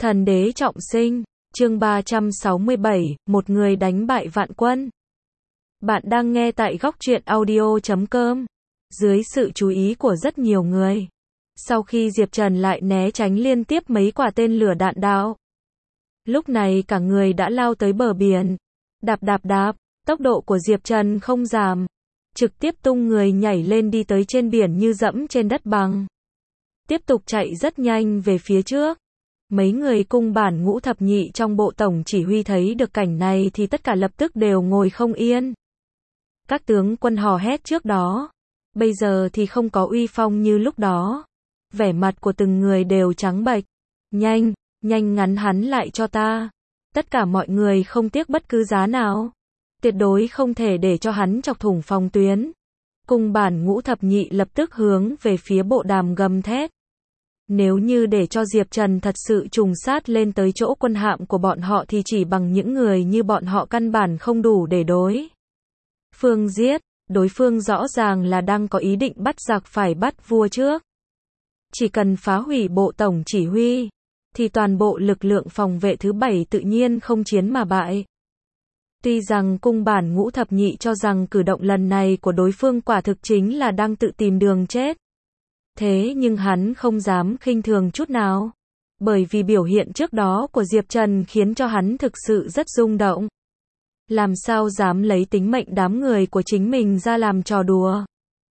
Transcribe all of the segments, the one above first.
Thần đế trọng sinh, chương 367, một người đánh bại vạn quân. Bạn đang nghe tại góc truyện audio.com. Dưới sự chú ý của rất nhiều người, sau khi Diệp Trần lại né tránh liên tiếp mấy quả tên lửa đạn đạo, lúc này cả người đã lao tới bờ biển. Đạp, tốc độ của Diệp Trần không giảm, trực tiếp tung người nhảy lên đi tới trên biển như dẫm trên đất bằng. Tiếp tục chạy rất nhanh về phía trước. Mấy người cung bản ngũ thập nhị trong bộ tổng chỉ huy thấy được cảnh này thì tất cả lập tức đều ngồi không yên. Các tướng quân hò hét trước đó, bây giờ thì không có uy phong như lúc đó. Vẻ mặt của từng người đều trắng bệch. Nhanh ngắn hắn lại cho ta. Tất cả mọi người không tiếc bất cứ giá nào. Tuyệt đối không thể để cho hắn chọc thủng phòng tuyến. Cung bản ngũ thập nhị lập tức hướng về phía bộ đàm gầm thét. Nếu như để cho Diệp Trần thật sự trùng sát lên tới chỗ quân hạm của bọn họ thì chỉ bằng những người như bọn họ căn bản không đủ để đối phương giết. Đối phương rõ ràng là đang có ý định bắt giặc phải bắt vua trước. Chỉ cần phá hủy bộ tổng chỉ huy, thì toàn bộ lực lượng phòng vệ thứ 7 tự nhiên không chiến mà bại. Tuy rằng cung bản ngũ thập nhị cho rằng cử động lần này của đối phương quả thực chính là đang tự tìm đường chết. Thế nhưng hắn không dám khinh thường chút nào. Bởi vì biểu hiện trước đó của Diệp Trần khiến cho hắn thực sự rất rung động. Làm sao dám lấy tính mệnh đám người của chính mình ra làm trò đùa.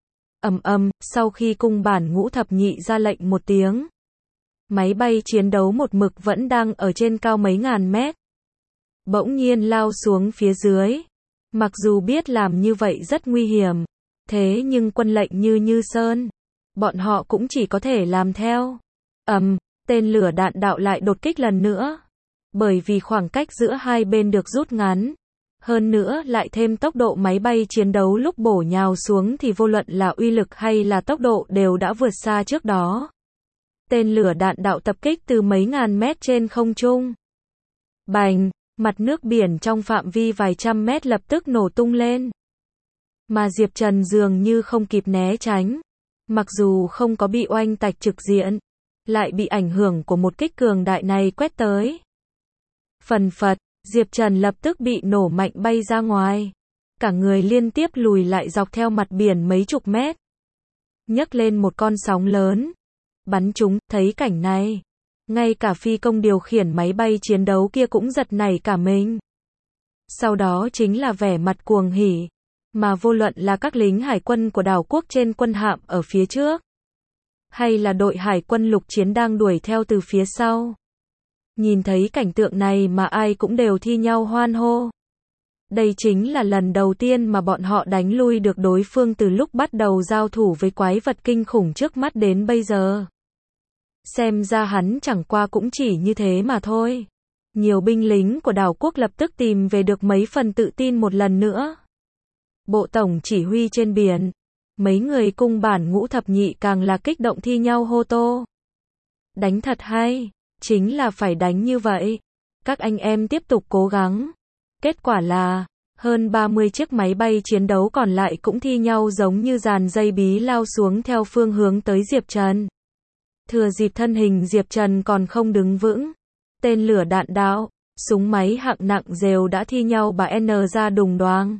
Sau khi cung bản ngũ thập nhị ra lệnh một tiếng, máy bay chiến đấu một mực vẫn đang ở trên cao mấy ngàn mét, bỗng nhiên lao xuống phía dưới. Mặc dù biết làm như vậy rất nguy hiểm, thế nhưng quân lệnh như sơn, bọn họ cũng chỉ có thể làm theo. Tên lửa đạn đạo lại đột kích lần nữa. Bởi vì khoảng cách giữa hai bên được rút ngắn, hơn nữa lại thêm tốc độ máy bay chiến đấu lúc bổ nhào xuống thì vô luận là uy lực hay là tốc độ đều đã vượt xa trước đó. Tên lửa đạn đạo tập kích từ mấy ngàn mét trên không trung. Bành, mặt nước biển trong phạm vi vài trăm mét lập tức nổ tung lên. Mà Diệp Trần dường như không kịp né tránh. Mặc dù không có bị oanh tạch trực diện, lại bị ảnh hưởng của một kích cường đại này quét tới. Phần phật, Diệp Trần lập tức bị nổ mạnh bay ra ngoài. Cả người liên tiếp lùi lại dọc theo mặt biển mấy chục mét. Nhấc lên một con sóng lớn. Bắn chúng, thấy cảnh này. Ngay cả phi công điều khiển máy bay chiến đấu kia cũng giật nảy cả mình. Sau đó chính là vẻ mặt cuồng hỉ. Mà vô luận là các lính hải quân của đảo quốc trên quân hạm ở phía trước, hay là đội hải quân lục chiến đang đuổi theo từ phía sau. Nhìn thấy cảnh tượng này mà ai cũng đều thi nhau hoan hô. Đây chính là lần đầu tiên mà bọn họ đánh lui được đối phương từ lúc bắt đầu giao thủ với quái vật kinh khủng trước mắt đến bây giờ. Xem ra hắn chẳng qua cũng chỉ như thế mà thôi. Nhiều binh lính của đảo quốc lập tức tìm về được mấy phần tự tin một lần nữa. Bộ tổng chỉ huy trên biển, mấy người cung bản ngũ thập nhị càng là kích động thi nhau hô to. Đánh thật hay, chính là phải đánh như vậy. Các anh em tiếp tục cố gắng. Kết quả là, hơn 30 chiếc máy bay chiến đấu còn lại cũng thi nhau giống như dàn dây bí lao xuống theo phương hướng tới Diệp Trần. Thừa dịp thân hình Diệp Trần còn không đứng vững, tên lửa đạn đạo, súng máy hạng nặng rều đã thi nhau bả N ra đùng đoàng.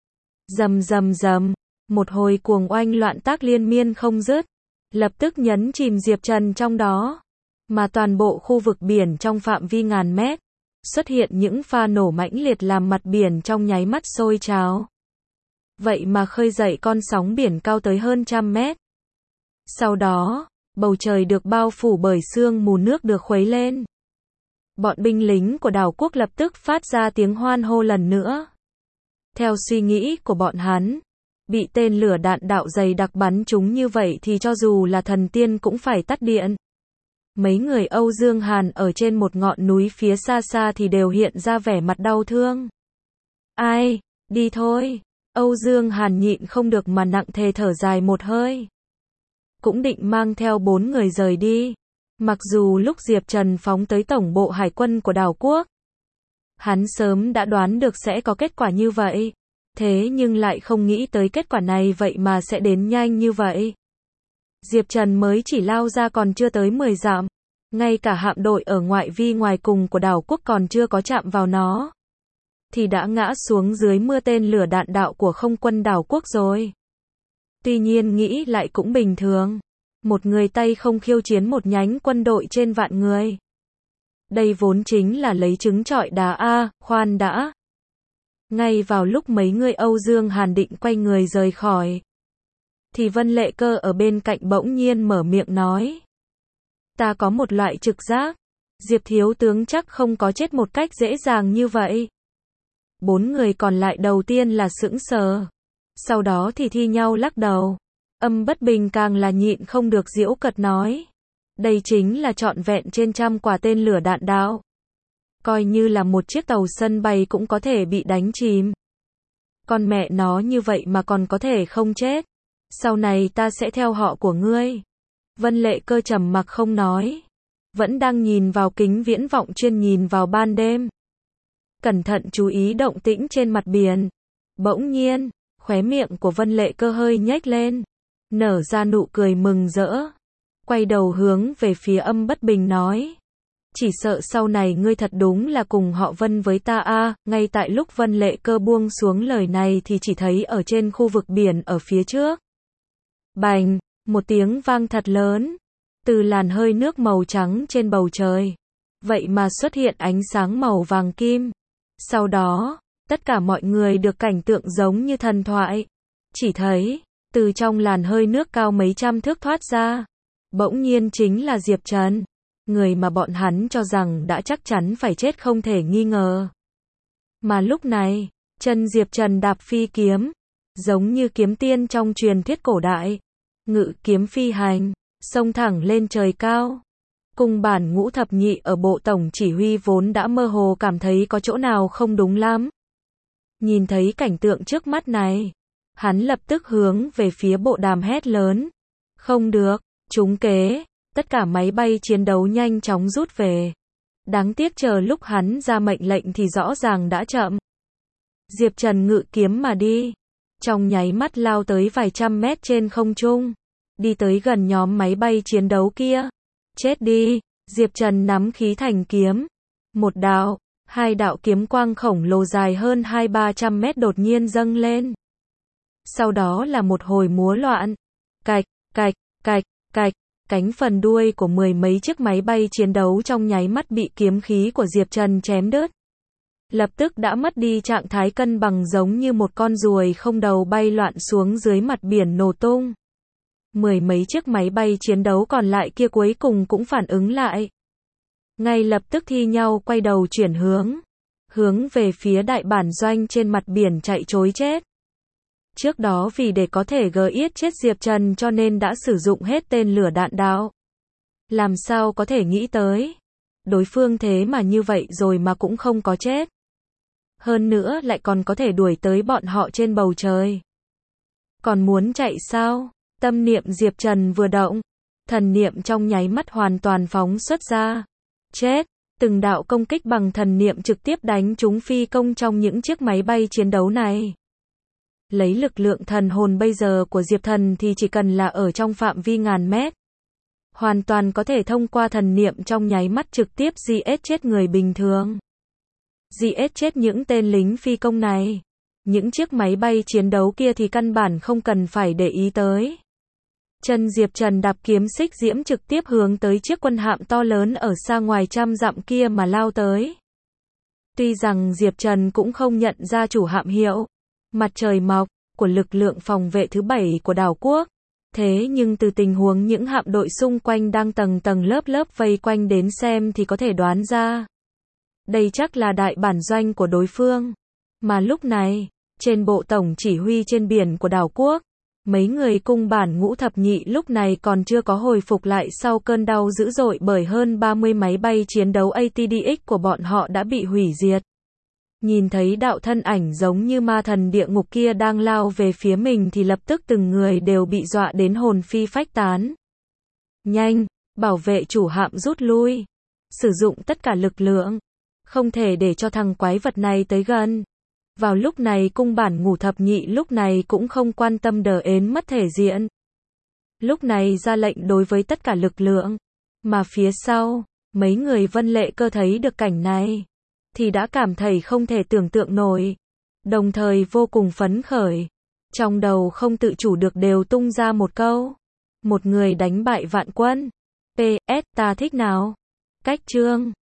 Rầm, một hồi cuồng oanh loạn tác liên miên không dứt, lập tức nhấn chìm Diệp Trần trong đó. Mà toàn bộ khu vực biển trong phạm vi ngàn mét, xuất hiện những pha nổ mãnh liệt làm mặt biển trong nháy mắt sôi trào. Vậy mà khơi dậy con sóng biển cao tới hơn trăm mét. Sau đó, bầu trời được bao phủ bởi sương mù nước được khuấy lên. Bọn binh lính của đảo quốc lập tức phát ra tiếng hoan hô lần nữa. Theo suy nghĩ của bọn hắn, bị tên lửa đạn đạo dày đặc bắn chúng như vậy thì cho dù là thần tiên cũng phải tắt điện. Mấy người Âu Dương Hàn ở trên một ngọn núi phía xa xa thì đều hiện ra vẻ mặt đau thương. Ai, đi thôi. Âu Dương Hàn nhịn không được mà nặng thề thở dài một hơi. Cũng định mang theo 4 người rời đi. Mặc dù lúc Diệp Trần phóng tới tổng bộ hải quân của đảo quốc, hắn sớm đã đoán được sẽ có kết quả như vậy. Thế nhưng lại không nghĩ tới kết quả này vậy mà sẽ đến nhanh như vậy. Diệp Trần mới chỉ lao ra còn chưa tới 10 dặm, Ngay cả hạm đội ở ngoại vi ngoài cùng của đảo quốc còn chưa có chạm vào nó, thì đã ngã xuống dưới mưa tên lửa đạn đạo của không quân đảo quốc rồi. Tuy nhiên nghĩ lại cũng bình thường. Một người tay không khiêu chiến một nhánh quân đội trên vạn người. Đây vốn chính là lấy trứng trọi đá a, khoan đã. Ngay vào lúc mấy người Âu Dương Hàn định quay người rời khỏi, thì Vân Lệ Cơ ở bên cạnh bỗng nhiên mở miệng nói. Ta có một loại trực giác, Diệp thiếu tướng chắc không có chết một cách dễ dàng như vậy. Bốn người còn lại đầu tiên là sững sờ, sau đó thì thi nhau lắc đầu. Âm Bất Bình càng là nhịn không được giễu cợt nói. Đây chính là trọn vẹn trên trăm quả tên lửa đạn đạo. Coi như là một chiếc tàu sân bay cũng có thể bị đánh chìm. Con mẹ nó như vậy mà còn có thể không chết. Sau này ta sẽ theo họ của ngươi. Vân Lệ Cơ trầm mặc không nói. Vẫn đang nhìn vào kính viễn vọng chuyên nhìn vào ban đêm. Cẩn thận chú ý động tĩnh trên mặt biển. Bỗng nhiên, khóe miệng của Vân Lệ Cơ hơi nhếch lên, nở ra nụ cười mừng rỡ. Quay đầu hướng về phía Âm Bất Bình nói. Chỉ sợ sau này ngươi thật đúng là cùng họ Vân với ta a. Ngay tại lúc Vân Lệ Cơ buông xuống lời này thì chỉ thấy ở trên khu vực biển ở phía trước. Bành, một tiếng vang thật lớn. Từ làn hơi nước màu trắng trên bầu trời, vậy mà xuất hiện ánh sáng màu vàng kim. Sau đó, tất cả mọi người được cảnh tượng giống như thần thoại. Chỉ thấy, từ trong làn hơi nước cao mấy trăm thước thoát ra, bỗng nhiên chính là Diệp Trần, người mà bọn hắn cho rằng đã chắc chắn phải chết không thể nghi ngờ. Mà lúc này, chân Diệp Trần đạp phi kiếm, giống như kiếm tiên trong truyền thuyết cổ đại, ngự kiếm phi hành, xông thẳng lên trời cao. Cùng bản Ngũ Thập Nhị ở bộ tổng chỉ huy vốn đã mơ hồ cảm thấy có chỗ nào không đúng lắm. Nhìn thấy cảnh tượng trước mắt này, hắn lập tức hướng về phía bộ đàm hét lớn. Không được, trúng kế, tất cả máy bay chiến đấu nhanh chóng rút về. Đáng tiếc chờ lúc hắn ra mệnh lệnh thì rõ ràng đã chậm. Diệp Trần ngự kiếm mà đi, trong nháy mắt lao tới vài trăm mét trên không trung, đi tới gần nhóm máy bay chiến đấu kia. Chết đi, Diệp Trần nắm khí thành kiếm. Một đạo, hai đạo kiếm quang khổng lồ dài hơn 200-300 mét đột nhiên dâng lên. Sau đó là một hồi múa loạn. Cạch, cạch, cạch, cạch, cánh phần đuôi của mười mấy chiếc máy bay chiến đấu trong nháy mắt bị kiếm khí của Diệp Trần chém đứt. Lập tức đã mất đi trạng thái cân bằng giống như một con ruồi không đầu bay loạn xuống dưới mặt biển nổ tung. Mười mấy chiếc máy bay chiến đấu còn lại kia cuối cùng cũng phản ứng lại. Ngay lập tức thi nhau quay đầu chuyển hướng về phía đại bản doanh trên mặt biển chạy trối chết. Trước đó vì để có thể yết chết Diệp Trần cho nên đã sử dụng hết tên lửa đạn đạo. Làm sao có thể nghĩ tới, đối phương thế mà như vậy rồi mà cũng không có chết. Hơn nữa lại còn có thể đuổi tới bọn họ trên bầu trời. Còn muốn chạy sao? Tâm niệm Diệp Trần vừa động, thần niệm trong nháy mắt hoàn toàn phóng xuất ra. Chết, từng đạo công kích bằng thần niệm trực tiếp đánh trúng phi công trong những chiếc máy bay chiến đấu này. Lấy lực lượng thần hồn bây giờ của Diệp Thần thì chỉ cần là ở trong phạm vi ngàn mét, hoàn toàn có thể thông qua thần niệm trong nháy mắt trực tiếp giết chết người bình thường. Giết chết những tên lính phi công này. Những chiếc máy bay chiến đấu kia thì căn bản không cần phải để ý tới. Chân Diệp Trần đạp kiếm xích diễm trực tiếp hướng tới chiếc quân hạm to lớn ở xa ngoài trăm dặm kia mà lao tới. Tuy rằng Diệp Trần cũng không nhận ra chủ hạm hiệu Mặt Trời Mọc của lực lượng phòng vệ thứ 7 của đảo quốc. Thế nhưng từ tình huống những hạm đội xung quanh đang tầng tầng lớp lớp vây quanh đến xem thì có thể đoán ra. Đây chắc là đại bản doanh của đối phương. Mà lúc này, trên bộ tổng chỉ huy trên biển của đảo quốc, mấy người cung bản Ngũ Thập Nhị lúc này còn chưa có hồi phục lại sau cơn đau dữ dội bởi hơn 30 máy bay chiến đấu ATDX của bọn họ đã bị hủy diệt. Nhìn thấy đạo thân ảnh giống như ma thần địa ngục kia đang lao về phía mình thì lập tức từng người đều bị dọa đến hồn phi phách tán. Nhanh, bảo vệ chủ hạm rút lui. Sử dụng tất cả lực lượng. Không thể để cho thằng quái vật này tới gần. Vào lúc này cung bản Ngũ Thập Nhị lúc này cũng không quan tâm đờ ến mất thể diện. Lúc này ra lệnh đối với tất cả lực lượng. Mà phía sau, Mấy người Vân Lệ Cơ thấy được cảnh này, thì đã cảm thấy không thể tưởng tượng nổi, đồng thời vô cùng phấn khởi. Trong đầu không tự chủ được đều tung ra một câu. Một người đánh bại vạn quân. PS, ta thích nào. Cách chương.